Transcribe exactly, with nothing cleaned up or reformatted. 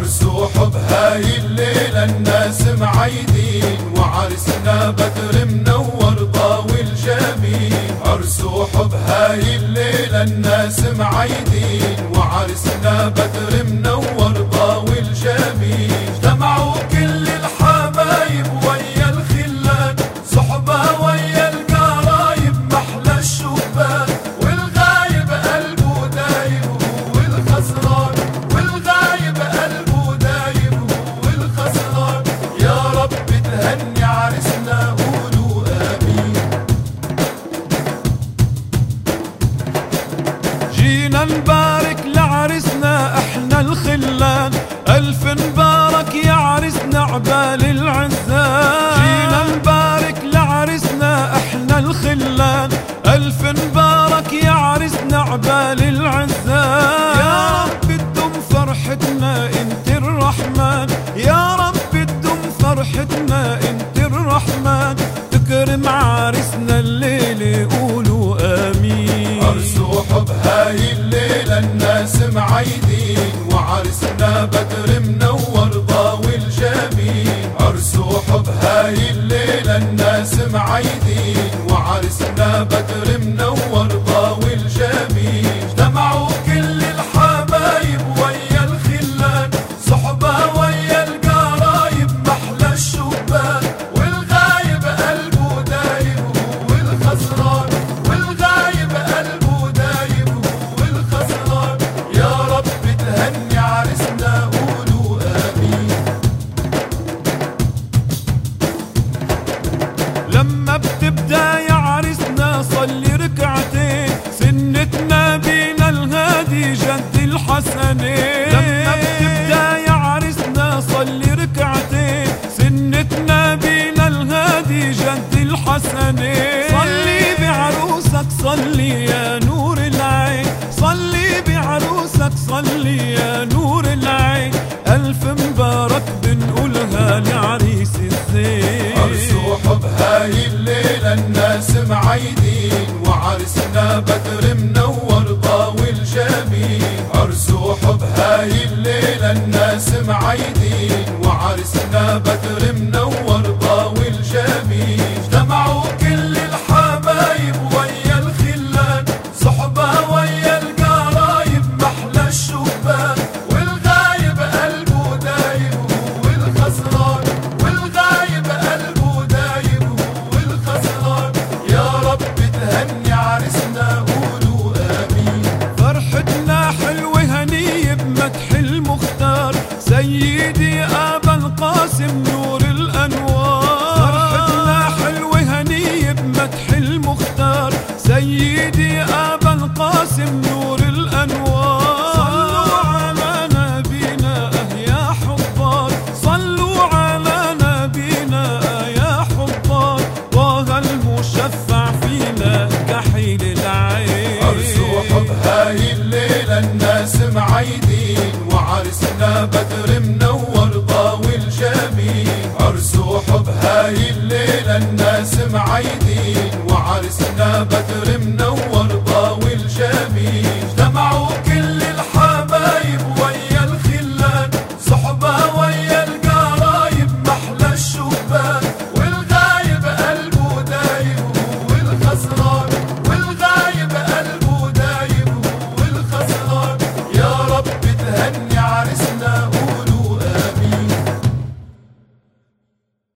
عرسوح بهاي الليلة الناس معيدين، وعرسنا بدر منور ضاوي الجميل. عرسوح بهاي الليلة الناس معيدين، وعرسنا بدر منور ضاوي الجميل. اجتمعوا كل الحبايب ويا الخلان، صحبة ويا القرايب محلى الشبان، والغايب قلبه دايب هو الخسران، والغايب قلبه دايب هو الخسران. يا رب تهني عرسنا قولوا آمين. جينا نبارك لعرسنا احنا الخلان، ألف مبارك يا عرسنا عبال العزان. جينا نبارك لعرسنا احنا الخلان، ألف مبارك يا عرسنا عبال العزان. يا رب تدوم فرحتنا انت الرحمن، يا رب تدوم فرحتنا انت الرحمن. تكرم عرسنا الليل قولوا آمين. عرسوح بهاي الليلة الناس معيدين، وعرسنا بدر منور ضاوي الجميل. عرسوح بهاي الليلة الناس معيدين، وعرسنا بدر منور ضاوي الجميل. اجتمعوا كل الحبايب ويا الخلان، صحبة ويا القرايب محلى الشبان، والغايب قلبه دايب هو الخسران، والغايب قلبه دايب هو الخسران. يا رب تهني عرسنا قولوا آمين. لما بتبدا يا عرسنا صلي ركعتين، سنتنا بينا الهادي جد الحسنين. لما بتبدا يا عرسنا صلي ركعتين، سنتنا بينا الهادي جد الحسنين. صلي بعروسك صلي يا نور العين، صلي بعروسك صلي يا نور العين. ألف مبارك بنقولها لعريس الزين. عرسوح بهاي الليلة الناس معيدين، وعرسنا بدر منور ضاوي الجميل. عرسوح بهاي الليلة الناس معيدين، وعرسنا بدر منور ضاوي الجميل. اجتمعوا كل الحبايب ويا الخلان، صحبة ويا القرايب محلى الشبان، والغايب قلبه دايب هو الخسران، والغايب قلبه دايب هو الخسران. يا رب تهني عرسنا قولوا آمين. فرحتنا حلوة هنية بمدح المختار، سيدي أبا القاسم نور الأنوار. فرحتنا حلوة هنية بمدح المختار، سيدي أبا القاسم نور الأنوار. صلوا على نبينا يا حبار، صلوا على نبينا يا حبار. طه المشفع فينا كحيل العين. عرسوح بهاي الليلة الناس معيدين، وعرسنا بدر منور ضاوي الجميل. عرسوح بهاي الليلة الناس معيدين، وعرسنا